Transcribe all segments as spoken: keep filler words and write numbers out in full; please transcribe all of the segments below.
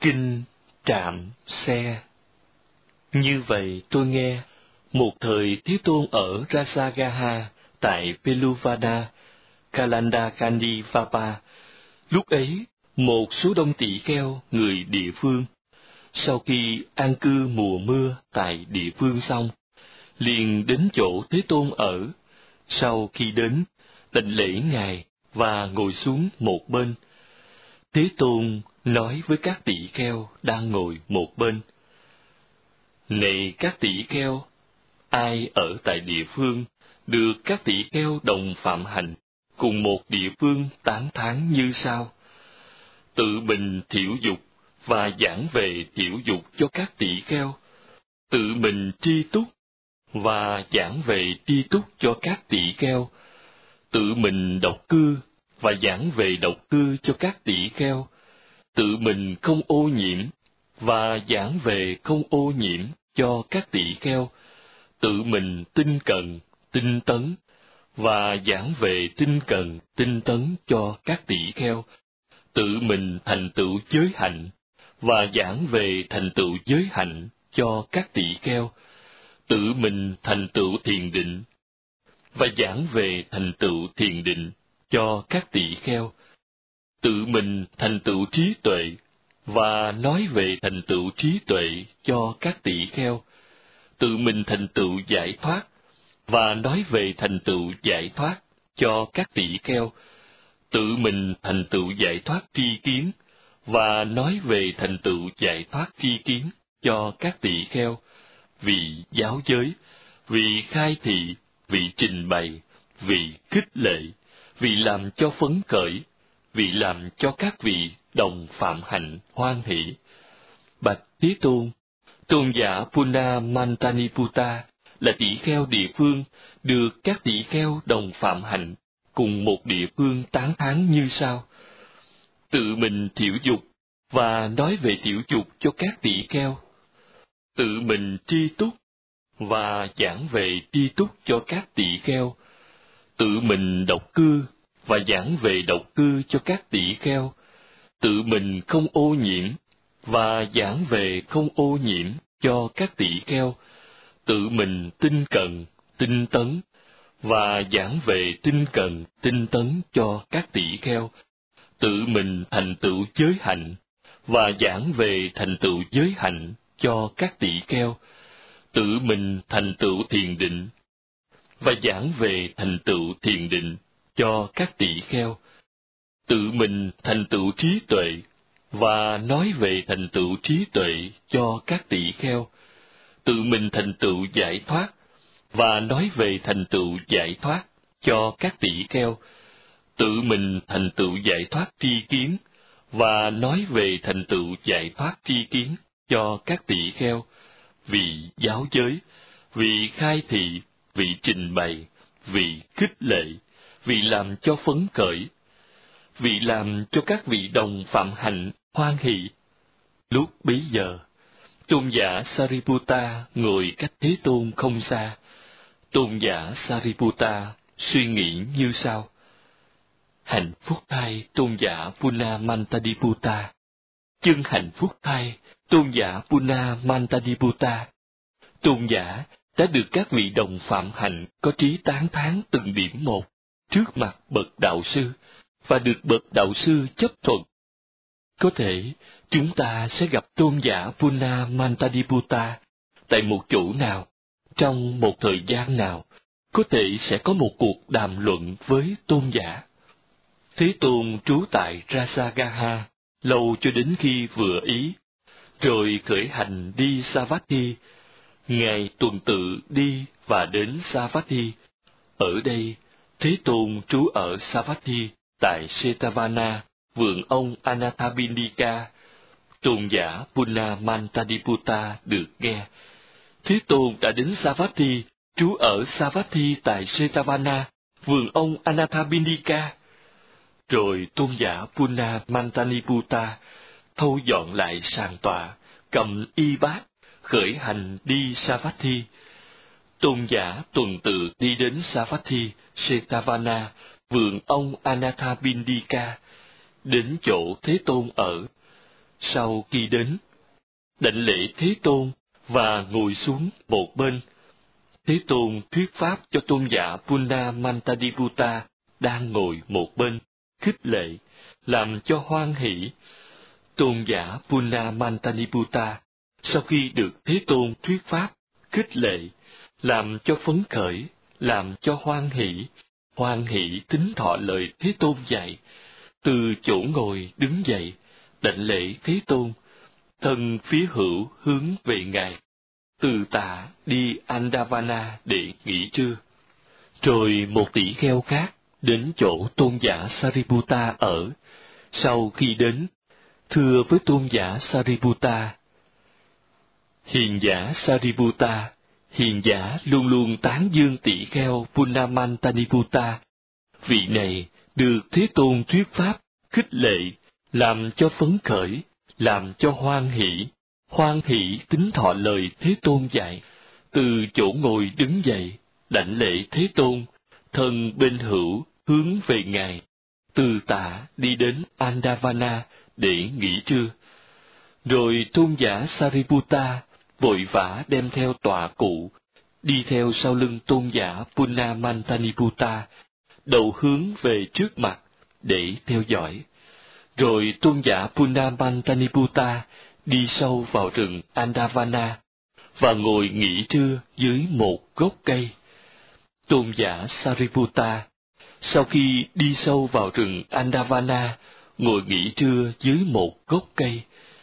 Kinh Trạm Xe. Như vậy tôi nghe, một thời Thế Tôn ở Rasagaha tại Peluvana, Kalandakandi Vapa. Lúc ấy, một số đông tỷ kheo người địa phương, sau khi an cư mùa mưa tại địa phương xong, liền đến chỗ Thế Tôn ở. Sau khi đến, đảnh lễ Ngài và ngồi xuống một bên. Thế Tôn nói với các tỷ kheo đang ngồi một bên: Này các tỷ kheo, ai ở tại địa phương được các tỷ kheo đồng phạm hạnh cùng một địa phương tán thán như sau: tự mình thiểu dục và giảng về thiểu dục cho các tỷ kheo, tự mình tri túc và giảng về tri túc cho các tỷ kheo, tự mình độc cư và giảng về độc cư cho các tỷ kheo, tự mình không ô nhiễm và giảng về không ô nhiễm cho các tỷ kheo, tự mình tinh cần, tinh tấn và giảng về tinh cần, tinh tấn cho các tỷ kheo, tự mình thành tựu giới hạnh và giảng về thành tựu giới hạnh cho các tỷ kheo, tự mình thành tựu thiền định và giảng về thành tựu thiền định cho các tỷ kheo, tự mình thành tựu trí tuệ và nói về thành tựu trí tuệ cho các tỷ kheo, tự mình thành tựu giải thoát và nói về thành tựu giải thoát cho các tỷ kheo, tự mình thành tựu giải thoát tri kiến và nói về thành tựu giải thoát tri kiến cho các tỷ kheo, vì giáo giới, vì khai thị, vì trình bày, vì khích lệ, vì làm cho phấn khởi, vì làm cho các vị đồng phạm hạnh hoan hỷ. Bạch Thế Tôn, tôn giả Puna Mantaniputta là tỷ kheo địa phương, được các tỷ kheo đồng phạm hạnh cùng một địa phương tán thán như sau: tự mình thiểu dục và nói về thiểu dục cho các tỷ kheo, tự mình tri túc và giảng về tri túc cho các tỷ kheo, tự mình độc cư và giảng về độc cư cho các tỷ kheo, tự mình không ô nhiễm và giảng về không ô nhiễm cho các tỷ kheo, tự mình tinh cần, tinh tấn và giảng về tinh cần, tinh tấn cho các tỷ kheo, tự mình thành tựu giới hạnh và giảng về thành tựu giới hạnh cho các tỷ kheo, tự mình thành tựu thiền định và giảng về thành tựu thiền định cho các tỷ kheo, tự mình thành tựu trí tuệ và nói về thành tựu trí tuệ cho các tỷ kheo, tự mình thành tựu giải thoát và nói về thành tựu giải thoát cho các tỷ kheo, tự mình thành tựu giải thoát tri kiến và nói về thành tựu giải thoát tri kiến cho các tỷ kheo, vì giáo giới, vì khai thị, vì trình bày, vì khích lệ, vì làm cho phấn khởi, vì làm cho các vị đồng phạm hạnh hoan hỷ. Lúc bấy giờ, tôn giả Sariputta ngồi cách Thế Tôn không xa. Tôn giả Sariputta suy nghĩ như sau: hạnh phúc thay tôn giả Puna Mantaniputta, chân hạnh phúc thay tôn giả Puna Mantaniputta. Tôn giả đã được các vị đồng phạm hạnh có trí tán thán từng điểm một trước mặt bậc đạo sư và được bậc đạo sư chấp thuận. Có thể chúng ta sẽ gặp tôn giả Puna Mantaniputta tại một chỗ nào, trong một thời gian nào, có thể sẽ có một cuộc đàm luận với tôn giả. Thế Tôn trú tại Rasagaha lâu cho đến khi vừa ý, rồi khởi hành đi Savatthi. Ngài tuần tự đi và đến Savatthi. Ở đây, Thế Tôn trú ở Savatthi tại Setavana, vườn ông Anathapindika. Tôn giả Puna Mantaniputta được nghe Thế Tôn đã đến Savatthi, trú ở Savatthi tại Setavana, vườn ông Anathapindika. Rồi tôn giả Puna Mantaniputta thâu dọn lại sàn tọa, cầm y bát, khởi hành đi Savatthi. Tôn giả tuần tự đi đến Savatthi, Setavana, vườn ông Anathapindika, đến chỗ Thế Tôn ở. sau khi đến, đảnh lễ Thế Tôn và ngồi xuống một bên. Thế Tôn thuyết pháp cho tôn giả Punna Mantaniputta đang ngồi một bên, khích lệ, làm cho hoan hỷ. Tôn giả Punna Mantaniputta sau khi được Thế Tôn thuyết pháp, khích lệ, làm cho phấn khởi, làm cho hoan hỷ, hoan hỷ tín thọ lời Thế Tôn dạy, từ chỗ ngồi đứng dậy, đảnh lễ Thế Tôn, thân phía hữu hướng về Ngài, từ tạ đi Andavana để nghỉ trưa. Rồi một tỷ kheo khác đến chỗ tôn giả Sariputta ở. Sau khi đến, thưa với tôn giả Sariputta: Hiền giả Sariputta, hiền giả luôn luôn tán dương tỷ kheo Punnamantaniputta. Vị này được Thế Tôn thuyết pháp, khích lệ, làm cho phấn khởi, làm cho hoan hỷ, hoan hỷ tín thọ lời Thế Tôn dạy, từ chỗ ngồi đứng dậy, đảnh lễ Thế Tôn, thân bên hữu hướng về Ngài, từ tạ đi đến Andavana để nghỉ trưa. Rồi tôn giả Sariputta vội vã đem theo tọa cụ, đi theo sau lưng tôn giả Punnamantaniputta, đầu hướng về trước mặt để theo dõi. Rồi tôn giả Punnamantaniputta đi sâu vào rừng Andavana và ngồi nghỉ trưa dưới một gốc cây. Tôn giả Sariputta sau khi đi sâu vào rừng Andavana ngồi nghỉ trưa dưới một gốc cây.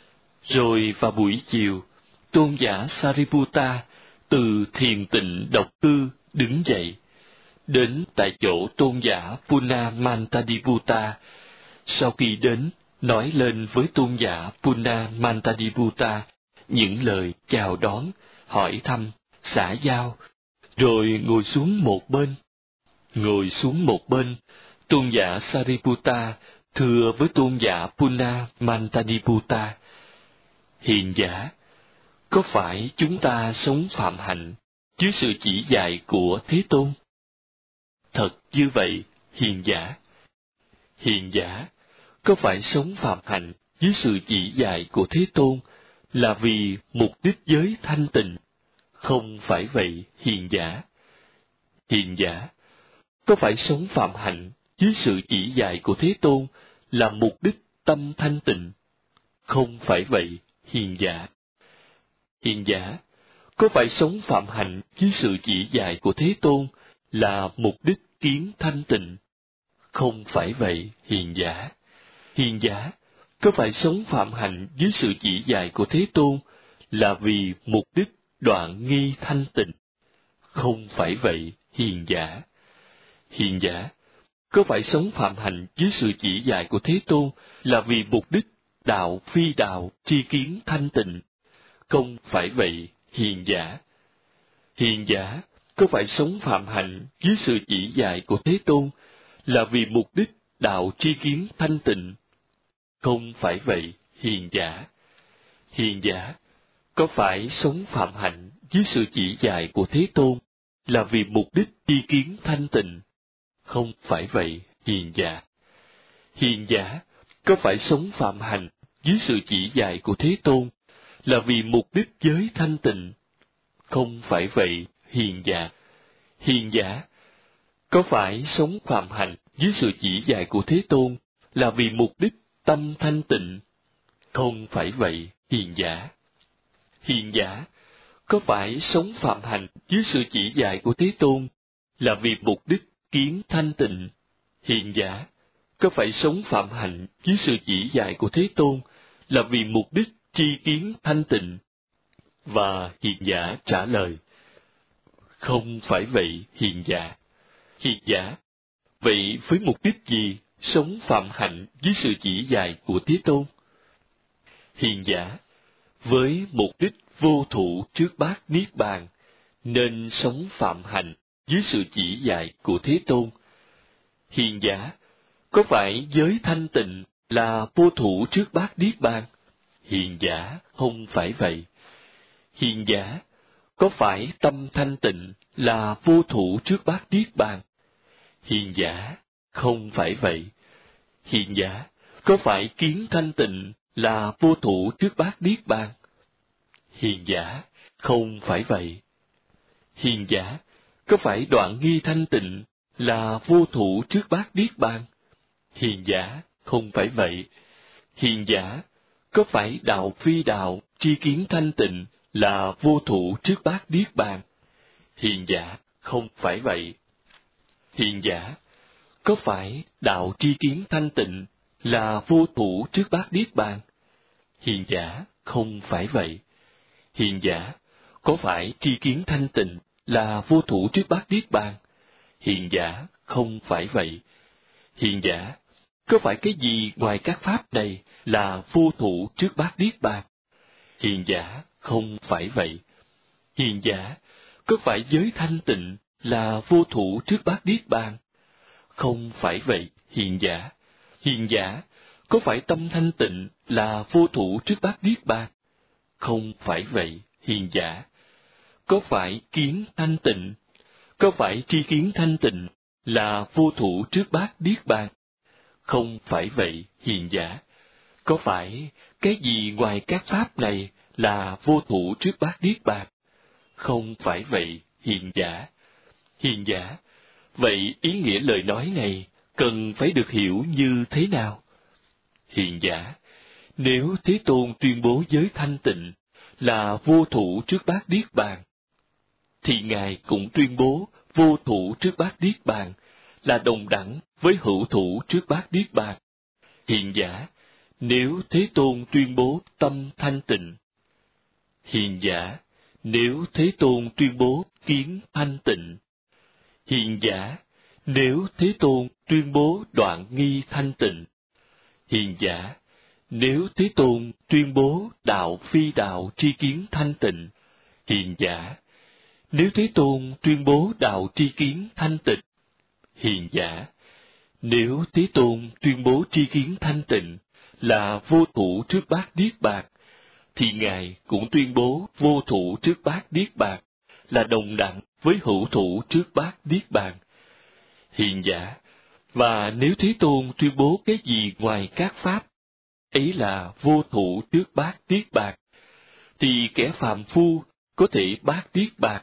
Rồi vào buổi chiều, tôn giả Sariputta từ thiền tịnh độc cư đứng dậy, đến tại chỗ tôn giả Punnamantaniputta. Sau khi đến, nói lên với tôn giả Punnamantaniputta những lời chào đón, hỏi thăm, xã giao, rồi ngồi xuống một bên. Ngồi xuống một bên, tôn giả Sariputta thưa với tôn giả Punnamantaniputta: Hiền giả, có phải chúng ta sống phạm hạnh dưới sự chỉ dạy của Thế Tôn? Thật như vậy, hiền giả. Hiền giả, có phải sống phạm hạnh dưới sự chỉ dạy của Thế Tôn là vì mục đích giới thanh tịnh? Không phải vậy, hiền giả. Hiền giả, có phải sống phạm hạnh dưới sự chỉ dạy của Thế Tôn là mục đích tâm thanh tịnh? Không phải vậy, hiền giả. Hiền giả, có phải sống phạm hạnh dưới sự chỉ dạy của Thế Tôn là mục đích kiến thanh tịnh? Không phải vậy, hiền giả. Hiền giả, có phải sống phạm hạnh dưới sự chỉ dạy của Thế Tôn là vì mục đích đoạn nghi thanh tịnh? Không phải vậy, hiền giả. Hiền giả, có phải sống phạm hạnh dưới sự chỉ dạy của Thế Tôn là vì mục đích đạo phi đạo tri kiến thanh tịnh? Không phải vậy, hiền giả. Hiền giả, có phải sống phạm hạnh dưới sự chỉ dạy của Thế Tôn là vì mục đích đạo tri kiến thanh tịnh? Không phải vậy, hiền giả. Hiền giả, có phải sống phạm hạnh dưới sự chỉ dạy của Thế Tôn là vì mục đích tri kiến thanh tịnh? Không phải vậy, hiền giả. Hiền giả, có phải sống phạm hạnh dưới sự chỉ dạy của Thế Tôn là vì mục đích giới thanh tịnh? Không phải vậy, hiền giả. Hiền giả, có phải sống phạm hạnh dưới sự chỉ dạy của Thế Tôn là vì mục đích tâm thanh tịnh? Không phải vậy, hiền giả. Hiền giả, có phải sống phạm hạnh dưới sự chỉ dạy của Thế Tôn là vì mục đích kiến thanh tịnh? Hiền giả, có phải sống phạm hạnh dưới sự chỉ dạy của Thế Tôn là vì mục đích tri kiến thanh tịnh? Và hiền giả trả lời: Không phải vậy, hiền giả. Hiền giả, vậy với mục đích gì sống phạm hạnh dưới sự chỉ dạy của Thế Tôn? Hiền giả, với mục đích vô thụ trước bát niết bàn, nên sống phạm hạnh dưới sự chỉ dạy của Thế Tôn. Hiền giả, có phải giới thanh tịnh là vô thụ trước bát niết bàn? Hiền giả, không phải vậy. Hiền giả, có phải tâm thanh tịnh là vô thụ trước bát niết bàn? Hiền giả, không phải vậy. Hiền giả, có phải kiến thanh tịnh là vô thủ trước bát niết bàn? Hiền giả, không phải vậy. Hiền giả, có phải đoạn nghi thanh tịnh là vô thủ trước bát niết bàn? Hiền giả, không phải vậy. Hiền giả, có phải đạo phi đạo tri kiến thanh tịnh là vô thủ trước bát niết bàn? Hiền giả, không phải vậy. Hiền giả, có phải đạo tri kiến thanh tịnh là vô thủ trước bát niết bàn? Hiền giả, không phải vậy. Hiền giả, có phải tri kiến thanh tịnh là vô thủ trước bát niết bàn? Hiền giả, không phải vậy. Hiền giả, có phải cái gì ngoài các pháp này là vô thủ trước bát niết bàn? Hiền giả, không phải vậy. Hiền giả, có phải giới thanh tịnh là vô thủ trước bát niết bàn? Không phải vậy, hiền giả. Hiền giả, có phải tâm thanh tịnh là vô thủ trước bát niết bàn? Không phải vậy, hiền giả. Có phải kiến thanh tịnh, có phải tri kiến thanh tịnh là vô thủ trước bát niết bàn? Không phải vậy, hiền giả. Có phải cái gì ngoài các pháp này là vô thủ trước bát niết bàn? Không phải vậy, hiền giả. Hiền giả, vậy ý nghĩa lời nói này cần phải được hiểu như thế nào? Hiền giả, nếu Thế Tôn tuyên bố giới thanh tịnh là vô thủ trước bát niết bàn, thì Ngài cũng tuyên bố vô thủ trước bát niết bàn là đồng đẳng với hữu thủ trước bát niết bàn. Hiền giả, nếu Thế Tôn tuyên bố tâm thanh tịnh. Hiền giả, nếu Thế Tôn tuyên bố kiến thanh tịnh. Hiền giả, nếu Thế Tôn tuyên bố đoạn nghi thanh tịnh. Hiền giả, nếu Thế Tôn tuyên bố đạo phi đạo tri kiến thanh tịnh. Hiền giả, nếu Thế Tôn tuyên bố đạo tri kiến thanh tịnh. Hiền giả, nếu Thế Tôn tuyên bố tri kiến thanh tịnh là vô thủ trước bát niết bàn, thì Ngài cũng tuyên bố vô thủ trước bát niết bàn là đồng đẳng với hữu thủ trước bát niết bàn. Hiền giả, và nếu Thế Tôn tuyên bố cái gì ngoài các pháp ấy là vô thủ trước bát niết bàn, thì kẻ phàm phu có thể bát niết bàn.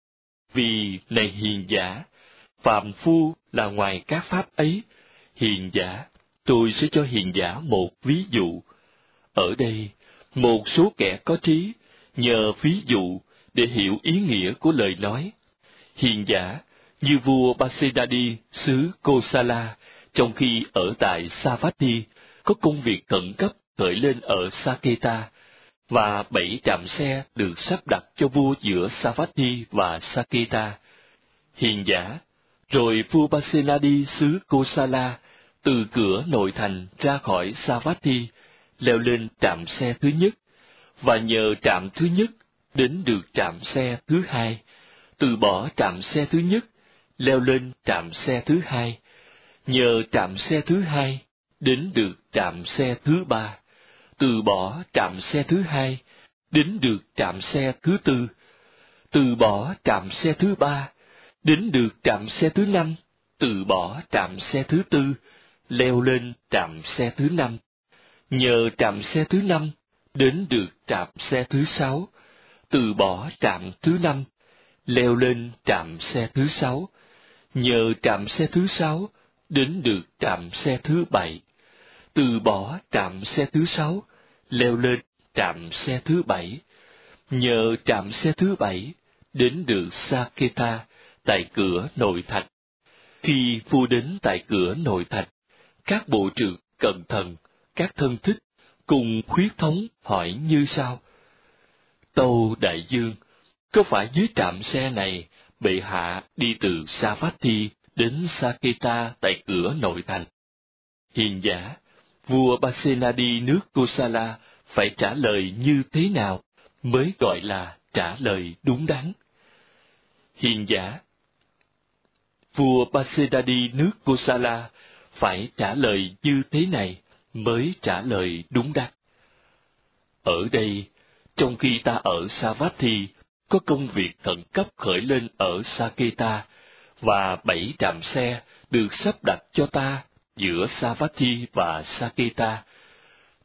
Vì này hiền giả, phàm phu là ngoài các pháp ấy. Hiền giả, tôi sẽ cho hiền giả một ví dụ. Ở đây, một số kẻ có trí nhờ ví dụ để hiểu ý nghĩa của lời nói. Hiền giả, như vua Pasenadi xứ Kosala, trong khi ở tại Savatthi, có công việc khẩn cấp khởi lên ở Saketa, và bảy trạm xe được sắp đặt cho vua giữa Savatthi và Saketa. Hiền giả, rồi vua Pasenadi xứ Kosala từ cửa nội thành ra khỏi Savatthi, leo lên trạm xe thứ nhất, và nhờ trạm thứ nhất đến được trạm xe thứ hai, từ bỏ trạm xe thứ nhất, leo lên trạm xe thứ hai, nhờ trạm xe thứ hai đến được trạm xe thứ ba, từ bỏ trạm xe thứ hai đến được trạm xe thứ tư, từ bỏ trạm xe thứ ba đến được trạm xe thứ năm, từ bỏ trạm xe thứ tư, leo lên trạm xe thứ năm, nhờ trạm xe thứ năm đến được trạm xe thứ sáu, từ bỏ trạm thứ năm, leo lên trạm xe thứ sáu, nhờ trạm xe thứ sáu đến được trạm xe thứ bảy, từ bỏ trạm xe thứ sáu, leo lên trạm xe thứ bảy, nhờ trạm xe thứ bảy đến được Saketa tại cửa nội thành. Khi vua đến tại cửa nội thành, các bộ trưởng cận thần, các thân thích cùng khuyết thống hỏi như sau: Tâu đại dương, có phải dưới trạm xe này bệ hạ đi từ Savatthi đến Saketa tại cửa nội thành? Hiền giả, vua Pasenadi nước Kosala phải trả lời như thế nào mới gọi là trả lời đúng đắn? Hiền giả, vua Pasenadi nước Kosala phải trả lời như thế này mới trả lời đúng đắn. Ở đây, trong khi ta ở Savatthi, có công việc khẩn cấp khởi lên ở Saketa, và bảy trạm xe được sắp đặt cho ta giữa Savatthi và Saketa.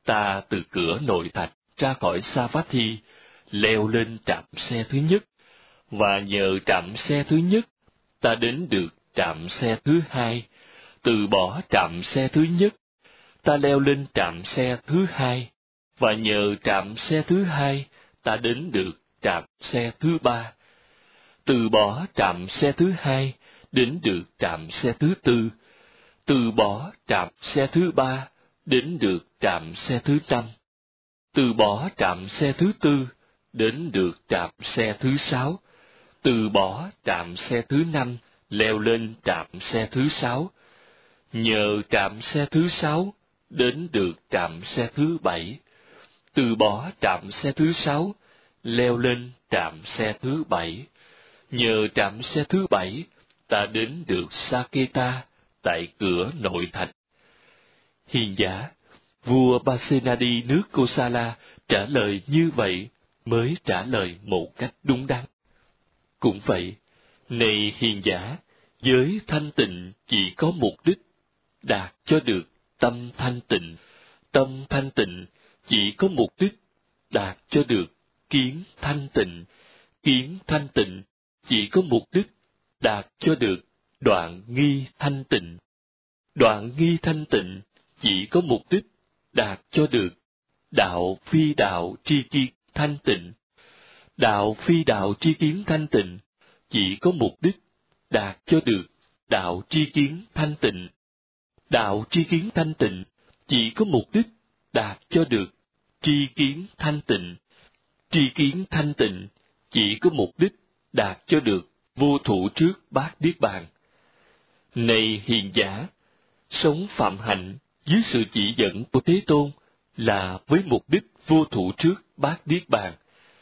ta từ cửa nội thạch ra khỏi Savatthi, leo lên trạm xe thứ nhất, và nhờ trạm xe thứ nhất, ta đến được trạm xe thứ hai. Từ bỏ trạm xe thứ nhất, ta leo lên trạm xe thứ hai, và nhờ trạm xe thứ hai, ta đến được trạm xe thứ ba. Từ bỏ trạm xe thứ hai, đến được trạm xe thứ tư. Từ bỏ trạm xe thứ ba, đến được trạm xe thứ năm. Từ bỏ trạm xe thứ tư, đến được trạm xe thứ sáu. Từ bỏ trạm xe thứ năm, leo lên trạm xe thứ sáu. Nhờ trạm xe thứ sáu, đến được trạm xe thứ bảy. Từ bỏ trạm xe thứ sáu, leo lên trạm xe thứ bảy. Nhờ trạm xe thứ bảy, ta đến được Saketa tại cửa nội thạch. Hiền giả, vua Pasenadi nước Kosala trả lời như vậy mới trả lời một cách đúng đắn. Cũng vậy, này hiền giả, giới thanh tịnh chỉ có mục đích đạt cho được tâm thanh tịnh. Tâm thanh tịnh chỉ có mục đích đạt cho được kiến thanh tịnh. Kiến thanh tịnh chỉ có mục đích đạt cho được đoạn nghi thanh tịnh. Đoạn nghi thanh tịnh chỉ có mục đích đạt cho được đạo phi đạo tri kiến thanh tịnh. Đạo phi đạo tri kiến thanh tịnh chỉ có mục đích đạt cho được đạo tri kiến thanh tịnh. Đạo tri kiến thanh tịnh chỉ có mục đích đạt cho được tri kiến thanh tịnh. Tri kiến thanh tịnh chỉ có mục đích đạt cho được vô thủ trước bát niết bàn. Này hiền giả, sống phạm hạnh dưới sự chỉ dẫn của Thế Tôn là với mục đích vô thủ trước bát niết bàn.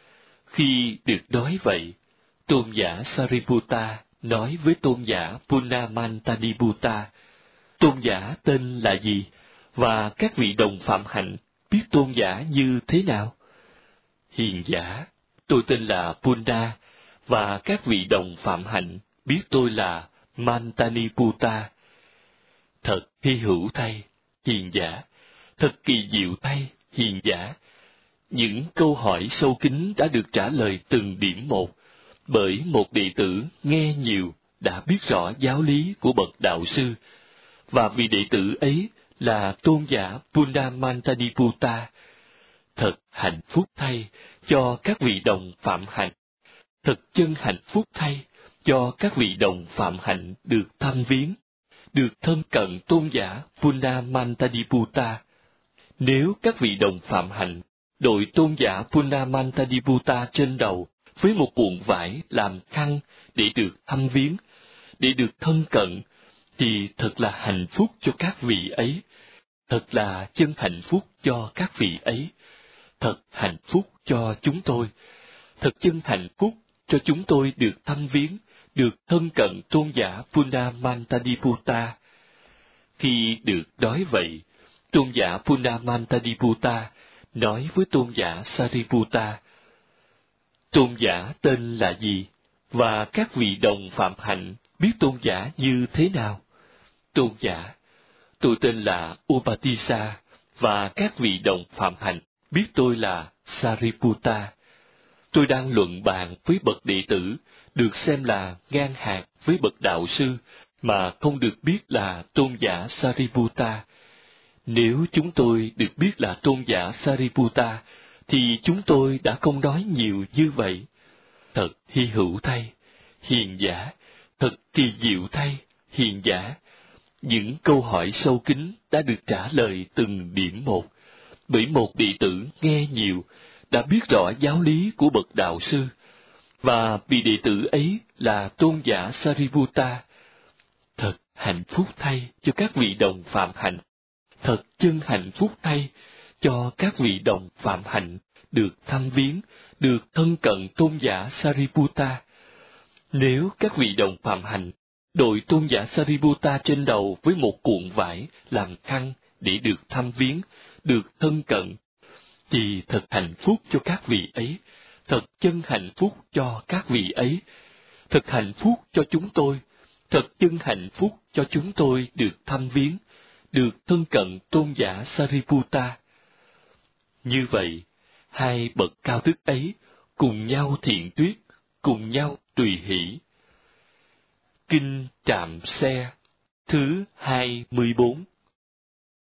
Khi được nói vậy, tôn giả Sariputta nói với tôn giả Punnamantadiputta: tôn giả tên là gì, và các vị đồng phạm hạnh biết tôn giả như thế nào? Hiền giả, tôi tên là Punna, và các vị đồng phạm hạnh biết tôi là Mantaniputta. Thật hy hữu thay, hiền giả, thật kỳ diệu thay, hiền giả. Những câu hỏi sâu kín đã được trả lời từng điểm một, bởi một đệ tử nghe nhiều đã biết rõ giáo lý của bậc đạo sư, và vị đệ tử ấy là tôn giả Punnamantadiputta. Thật hạnh phúc thay cho các vị đồng phạm hạnh. Thật chân hạnh phúc thay cho các vị đồng phạm hạnh được thăm viếng, được thân cận tôn giả Punnamantadiputta. Nếu các vị đồng phạm hạnh đội tôn giả Punnamantadiputta trên đầu với một cuộn vải làm khăn để được thăm viếng, để được thân cận, thì thật là hạnh phúc cho các vị ấy. Thật là chân hạnh phúc cho các vị ấy. Thật hạnh phúc cho chúng tôi. Thật chân hạnh phúc cho chúng tôi được thăm viếng, được thân cận tôn giả Punnamantadiputta. Khi được nói vậy, tôn giả Punnamantadiputta nói với tôn giả Sariputta: tôn giả tên là gì, và các vị đồng phạm hạnh biết tôn giả như thế nào? Tôn giả: tôi tên là Upatissa, và các vị đồng phạm hạnh biết tôi là Sariputta. Tôi đang luận bàn với bậc đệ tử, được xem là ngang hàng với bậc đạo sư, mà không được biết là tôn giả Sariputta. Nếu chúng tôi được biết là tôn giả Sariputta, thì chúng tôi đã không nói nhiều như vậy. Thật hy hữu thay, hiền giả, thật kỳ diệu thay, hiền giả. Những câu hỏi sâu kín đã được trả lời từng điểm một, bởi một đệ tử nghe nhiều đã biết rõ giáo lý của bậc đạo sư, và vị đệ tử ấy là tôn giả Sariputta. Thật hạnh phúc thay cho các vị đồng phạm hạnh. Thật chân hạnh phúc thay cho các vị đồng phạm hạnh được thăm viếng, được thân cận tôn giả Sariputta. Nếu các vị đồng phạm hạnh đội tôn giả Sariputta trên đầu với một cuộn vải làm khăn để được thăm viếng, được thân cận, thì thật hạnh phúc cho các vị ấy, thật chân hạnh phúc cho các vị ấy, thật hạnh phúc cho chúng tôi, thật chân hạnh phúc cho chúng tôi được thăm viếng, được thân cận tôn giả Sariputta. Như vậy, hai bậc cao đức ấy cùng nhau thiện tuyết, cùng nhau tùy hỷ. Kinh Trạm Xe thứ hai mươi bốn.